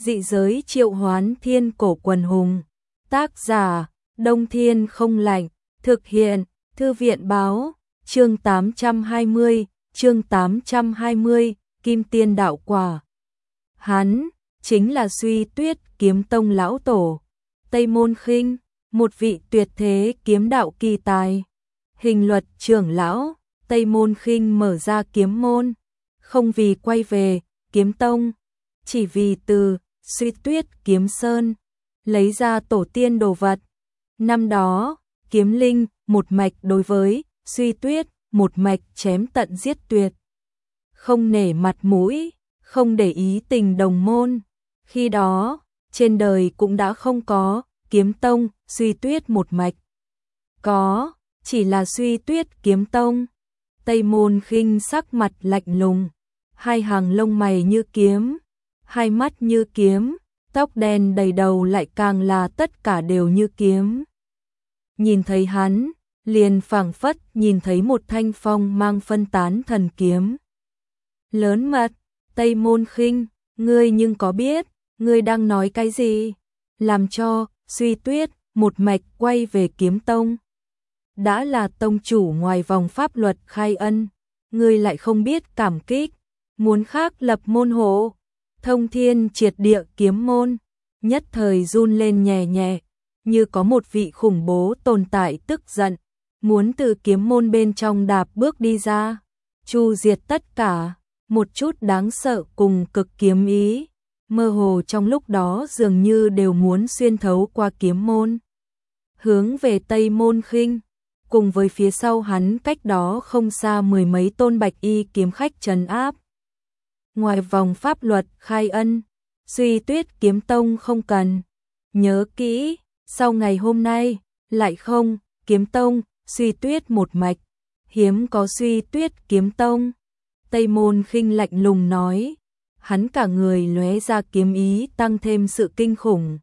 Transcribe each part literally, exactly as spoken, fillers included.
Dị giới triệu hoán thiên cổ quần hùng. Tác giả, Đông Thiên không lạnh. Thực hiện, Thư viện báo. Chương tám trăm hai mươi, chương tám trăm hai mươi, Kim Tiên đạo quả. Hắn chính là Suy Tuyết Kiếm Tông lão tổ, Tây Môn Khinh, một vị tuyệt thế kiếm đạo kỳ tài. Hình luật trưởng lão, Tây Môn Khinh mở ra kiếm môn, không vì quay về Kiếm Tông, chỉ vì từ Suy Tuyết Kiếm Sơn lấy ra tổ tiên đồ vật. Năm đó, Kiếm Linh một mạch đối với Suy Tuyết một mạch chém tận giết tuyệt, không nể mặt mũi, không để ý tình đồng môn. Khi đó, trên đời cũng đã không có Kiếm Tông, Suy Tuyết một mạch. Có, chỉ là Suy Tuyết Kiếm Tông. Tây Môn Khinh sắc mặt lạnh lùng, hai hàng lông mày như kiếm, hai mắt như kiếm, tóc đen đầy đầu lại càng là tất cả đều như kiếm. Nhìn thấy hắn, liền phảng phất nhìn thấy một thanh phong mang phân tán thần kiếm. Lớn mật, Tây Môn Khinh, ngươi nhưng có biết, ngươi đang nói cái gì? Làm cho Suy Tuyết một mạch quay về Kiếm Tông. Đã là tông chủ ngoài vòng pháp luật khai ân, ngươi lại không biết cảm kích, muốn khác lập môn hộ. Thông Thiên Triệt Địa Kiếm môn nhất thời run lên nhẹ nhẹ, như có một vị khủng bố tồn tại tức giận, muốn từ kiếm môn bên trong đạp bước đi ra, chu diệt tất cả. Một chút đáng sợ cùng cực kiếm ý, mơ hồ trong lúc đó dường như đều muốn xuyên thấu qua kiếm môn, hướng về Tây Môn Khinh, cùng với phía sau hắn cách đó không xa mười mấy tôn bạch y kiếm khách trấn áp. Ngoài vòng pháp luật khai ân, Suy Tuyết Kiếm Tông không cần. Nhớ kỹ, sau ngày hôm nay, lại không, Kiếm Tông, Suy Tuyết một mạch, hiếm có Suy Tuyết Kiếm Tông. Tây Môn Khinh lạnh lùng nói, hắn cả người lóe ra kiếm ý tăng thêm sự kinh khủng.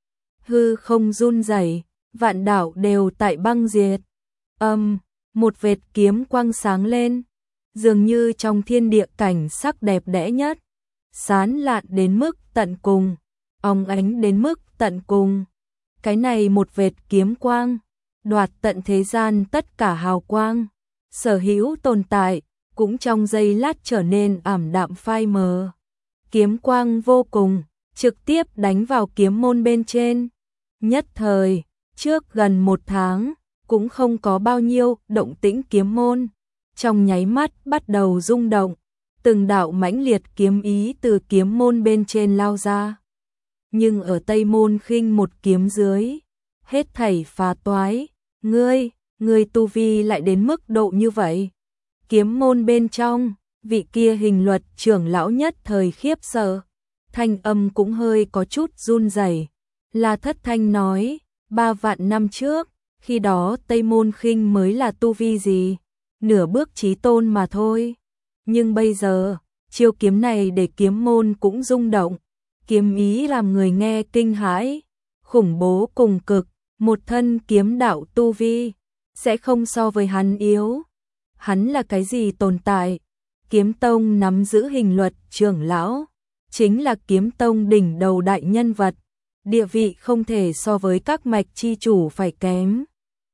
Hư không run rẩy, vạn đảo đều tại băng diệt. Âm, một vệt kiếm quang sáng lên, dường như trong thiên địa cảnh sắc đẹp đẽ nhất, sán lạn đến mức tận cùng, óng ánh đến mức tận cùng. Cái này một vệt kiếm quang, đoạt tận thế gian tất cả hào quang, sở hữu tồn tại, cũng trong giây lát trở nên ảm đạm phai mờ. Kiếm quang vô cùng, trực tiếp đánh vào kiếm môn bên trên. Nhất thời, trước gần một tháng, cũng không có bao nhiêu động tĩnh kiếm môn. Trong nháy mắt bắt đầu rung động, từng đạo mãnh liệt kiếm ý từ kiếm môn bên trên lao ra. Nhưng ở Tây Môn Khinh một kiếm dưới, hết thảy phá toái. Ngươi, ngươi tu vi lại đến mức độ như vậy? Kiếm môn bên trong, vị kia hình luật trưởng lão nhất thời khiếp sợ, thanh âm cũng hơi có chút run rẩy. La Thất Thanh nói, ba vạn năm trước, khi đó Tây Môn Khinh mới là tu vi gì? Nửa bước chí tôn mà thôi. Nhưng bây giờ, chiêu kiếm này để kiếm môn cũng rung động, kiếm ý làm người nghe kinh hãi, khủng bố cùng cực, một thân kiếm đạo tu vi, sẽ không so với hắn yếu. Hắn là cái gì tồn tại? Kiếm Tông nắm giữ hình luật trưởng lão, chính là Kiếm Tông đỉnh đầu đại nhân vật, địa vị không thể so với các mạch chi chủ phải kém.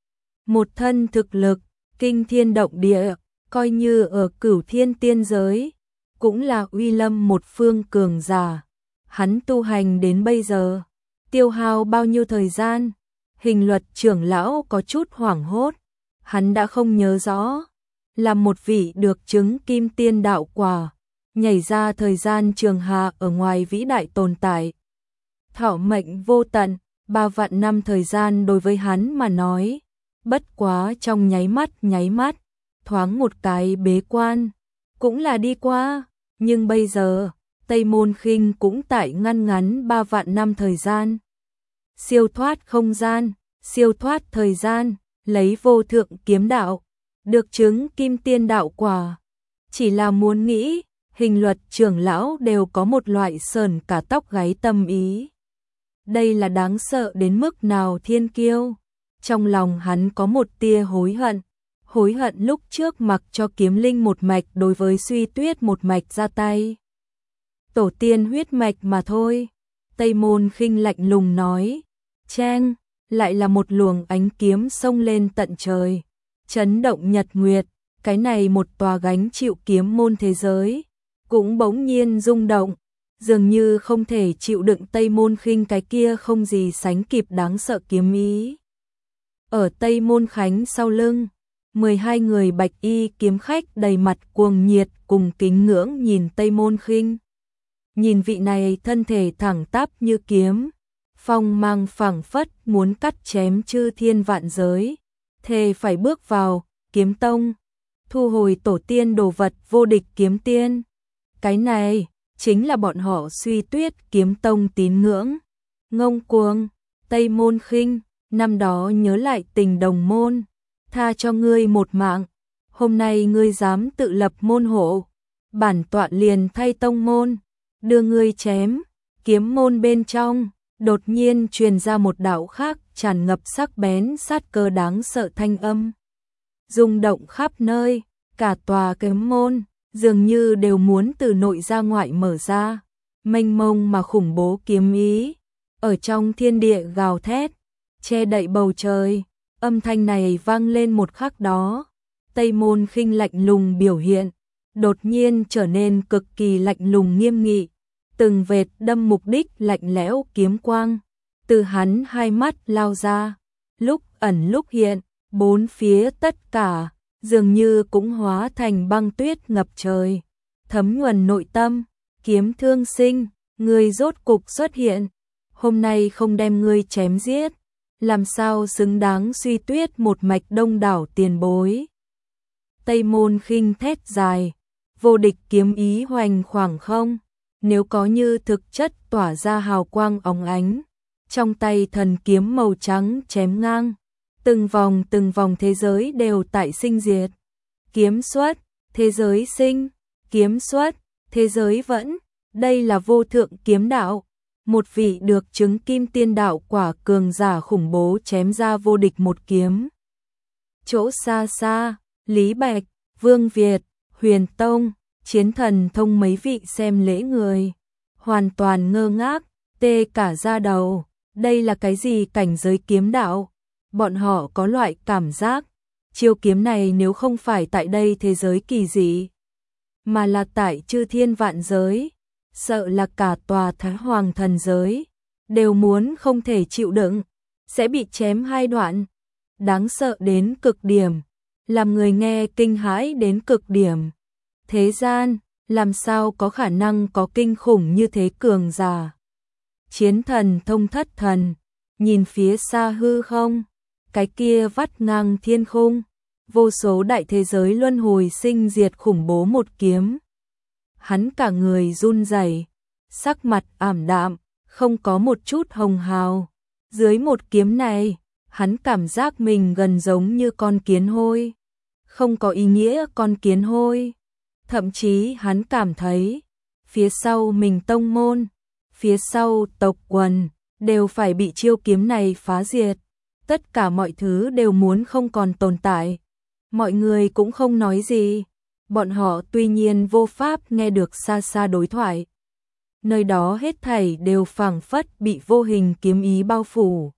Một thân thực lực, kinh thiên động địa, coi như ở Cửu Thiên tiên giới, cũng là uy lâm một phương cường giả. Hắn tu hành đến bây giờ, tiêu hao bao nhiêu thời gian? Hình luật trưởng lão có chút hoảng hốt, hắn đã không nhớ rõ. Là một vị được chứng kim tiên đạo quả, nhảy ra thời gian trường hạ ở ngoài vĩ đại tồn tại. Thọ mệnh vô tận, ba vạn năm thời gian đối với hắn mà nói, bất quá trong nháy mắt nháy mắt, thoáng một cái bế quan, cũng là đi qua. Nhưng bây giờ, Tây Môn Khinh cũng tại ngăn ngắn ba vạn năm thời gian. Siêu thoát không gian, siêu thoát thời gian, lấy vô thượng kiếm đạo, được chứng kim tiên đạo quả. Chỉ là muốn nghĩ, hình luật trưởng lão đều có một loại sờn cả tóc gáy tâm ý. Đây là đáng sợ đến mức nào thiên kiêu. Trong lòng hắn có một tia hối hận, hối hận lúc trước mặc cho Kiếm Linh một mạch đối với Suy Tuyết một mạch ra tay. Tổ tiên huyết mạch mà thôi, Tây Môn Khinh lạnh lùng nói, cheng, lại là một luồng ánh kiếm xông lên tận trời, chấn động nhật nguyệt, cái này một tòa gánh chịu kiếm môn thế giới, cũng bỗng nhiên rung động, dường như không thể chịu đựng Tây Môn Khinh cái kia không gì sánh kịp đáng sợ kiếm ý. Ở Tây Môn Khánh sau lưng, mười hai người bạch y kiếm khách đầy mặt cuồng nhiệt cùng kính ngưỡng nhìn Tây Môn Khinh. Nhìn vị này thân thể thẳng tắp như kiếm, phong mang phảng phất muốn cắt chém chư thiên vạn giới, thề phải bước vào kiếm tông, thu hồi tổ tiên đồ vật vô địch kiếm tiên. Cái này chính là bọn họ Suy Tuyết kiếm tông tín ngưỡng. Ngông cuồng, Tây Môn Khinh, năm đó nhớ lại tình đồng môn, tha cho ngươi một mạng, hôm nay ngươi dám tự lập môn hộ, bản tọa liền thay tông môn, đưa ngươi chém. Kiếm môn bên trong, đột nhiên truyền ra một đạo khác tràn ngập sắc bén sát cơ đáng sợ thanh âm. Rung động khắp nơi, cả tòa kiếm môn, dường như đều muốn từ nội ra ngoại mở ra, mênh mông mà khủng bố kiếm ý, ở trong thiên địa gào thét, che đậy bầu trời. Âm thanh này vang lên một khắc đó, Tây Môn Khinh lạnh lùng biểu hiện, đột nhiên trở nên cực kỳ lạnh lùng nghiêm nghị, từng vệt đâm mục đích lạnh lẽo kiếm quang, từ hắn hai mắt lao ra, lúc ẩn lúc hiện, bốn phía tất cả, dường như cũng hóa thành băng tuyết ngập trời, thấm nhuần nội tâm. Kiếm Thương Sinh, ngươi rốt cục xuất hiện, hôm nay không đem ngươi chém giết, làm sao xứng đáng Suy Tuyết một mạch đông đảo tiền bối. Tây Môn Khinh thét dài, vô địch kiếm ý hoành khoảng không, nếu có như thực chất tỏa ra hào quang óng ánh, trong tay thần kiếm màu trắng chém ngang, từng vòng từng vòng thế giới đều tại sinh diệt. Kiếm xuất, thế giới sinh, kiếm xuất, thế giới vẫn, đây là vô thượng kiếm đạo. Một vị được chứng kim tiên đạo quả cường giả khủng bố chém ra vô địch một kiếm. Chỗ xa xa, Lý Bạch, Vương Việt, Huyền Tông, Chiến Thần Thông mấy vị xem lễ người, hoàn toàn ngơ ngác, tê cả da đầu, đây là cái gì cảnh giới kiếm đạo? Bọn họ có loại cảm giác, chiêu kiếm này nếu không phải tại đây thế giới kỳ dị, mà là tại chư thiên vạn giới, sợ là cả tòa Thái Hoàng thần giới đều muốn không thể chịu đựng, sẽ bị chém hai đoạn. Đáng sợ đến cực điểm, làm người nghe kinh hãi đến cực điểm. Thế gian, làm sao có khả năng có kinh khủng như thế cường giả? Chiến Thần Thông thất thần, nhìn phía xa hư không, cái kia vắt ngang thiên khung, vô số đại thế giới luân hồi sinh diệt khủng bố một kiếm. Hắn cả người run rẩy, sắc mặt ảm đạm, không có một chút hồng hào. Dưới một kiếm này, hắn cảm giác mình gần giống như con kiến hôi, không có ý nghĩa con kiến hôi. Thậm chí hắn cảm thấy, phía sau mình tông môn, phía sau tộc quần, đều phải bị chiêu kiếm này phá diệt. Tất cả mọi thứ đều muốn không còn tồn tại. Mọi người cũng không nói gì. Bọn họ tuy nhiên vô pháp nghe được xa xa đối thoại. Nơi đó hết thảy đều phảng phất bị vô hình kiếm ý bao phủ,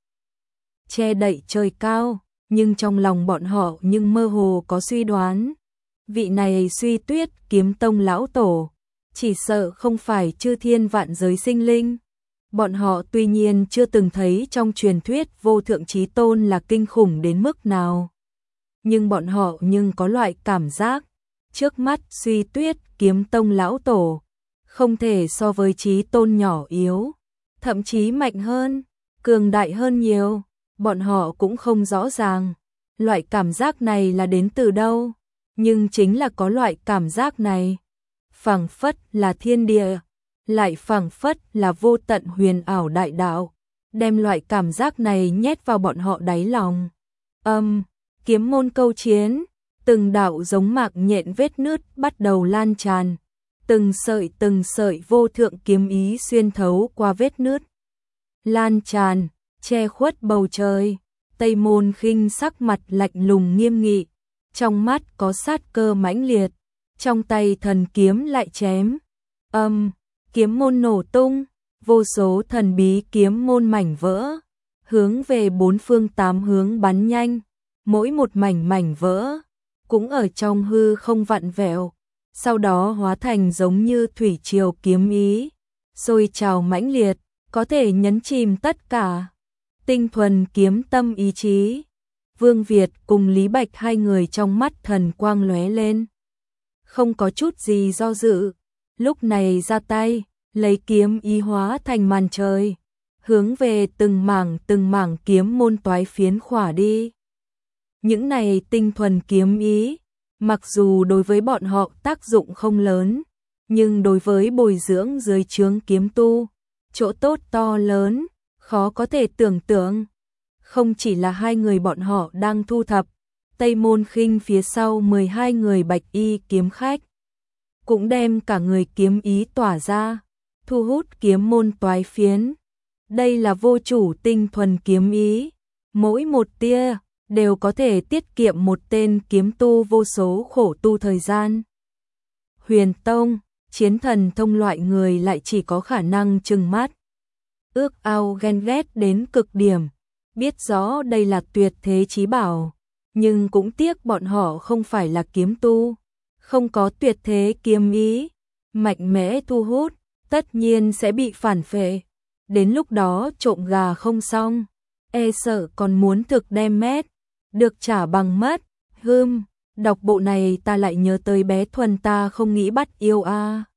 che đậy trời cao, nhưng trong lòng bọn họ nhưng mơ hồ có suy đoán. Vị này Suy Tuyết kiếm tông lão tổ, chỉ sợ không phải chư thiên vạn giới sinh linh. Bọn họ tuy nhiên chưa từng thấy trong truyền thuyết vô thượng chí tôn là kinh khủng đến mức nào, nhưng bọn họ nhưng có loại cảm giác, trước mắt Suy Tuyết kiếm tông lão tổ không thể so với chí tôn nhỏ yếu, thậm chí mạnh hơn, cường đại hơn nhiều. Bọn họ cũng không rõ ràng loại cảm giác này là đến từ đâu, nhưng chính là có loại cảm giác này, phảng phất là thiên địa, lại phảng phất là vô tận huyền ảo đại đạo, đem loại cảm giác này nhét vào bọn họ đáy lòng. Âm, um, kiếm môn câu chiến, từng đạo giống mạc nhện vết nứt bắt đầu lan tràn, từng sợi từng sợi vô thượng kiếm ý xuyên thấu qua vết nứt, lan tràn, che khuất bầu trời. Tây Môn Khinh sắc mặt lạnh lùng nghiêm nghị, trong mắt có sát cơ mãnh liệt, trong tay thần kiếm lại chém. Âm, um, kiếm môn nổ tung, vô số thần bí kiếm môn mảnh vỡ, hướng về bốn phương tám hướng bắn nhanh, mỗi một mảnh mảnh vỡ, cũng ở trong hư không vặn vẹo, sau đó hóa thành giống như thủy triều kiếm ý, sôi trào mãnh liệt, có thể nhấn chìm tất cả. Tinh thuần kiếm tâm ý chí. Vương Việt cùng Lý Bạch hai người trong mắt thần quang lóe lên. Không có chút gì do dự, lúc này ra tay, lấy kiếm ý hóa thành màn trời, hướng về từng mảng từng mảng kiếm môn toái phiến khỏa đi. Những này tinh thuần kiếm ý, mặc dù đối với bọn họ tác dụng không lớn, nhưng đối với bồi dưỡng dưới trướng kiếm tu, chỗ tốt to lớn, khó có thể tưởng tượng. Không chỉ là hai người bọn họ đang thu thập, Tây Môn Khinh phía sau mười hai người bạch y kiếm khách, cũng đem cả người kiếm ý tỏa ra, thu hút kiếm môn toái phiến. Đây là vô chủ tinh thuần kiếm ý, mỗi một tia đều có thể tiết kiệm một tên kiếm tu vô số khổ tu thời gian. Huyền Tông, chiến thần thông loại người lại chỉ có khả năng trừng mắt, ước ao ghen ghét đến cực điểm, biết rõ đây là tuyệt thế chí bảo, nhưng cũng tiếc bọn họ không phải là kiếm tu, không có tuyệt thế kiếm ý, mạnh mẽ thu hút, tất nhiên sẽ bị phản phệ. Đến lúc đó trộm gà không xong, e sợ còn muốn thực đem mét, được trả bằng mất. Hừm, đọc bộ này ta lại nhớ tới bé Thuần ta không nghĩ bắt yêu a. À.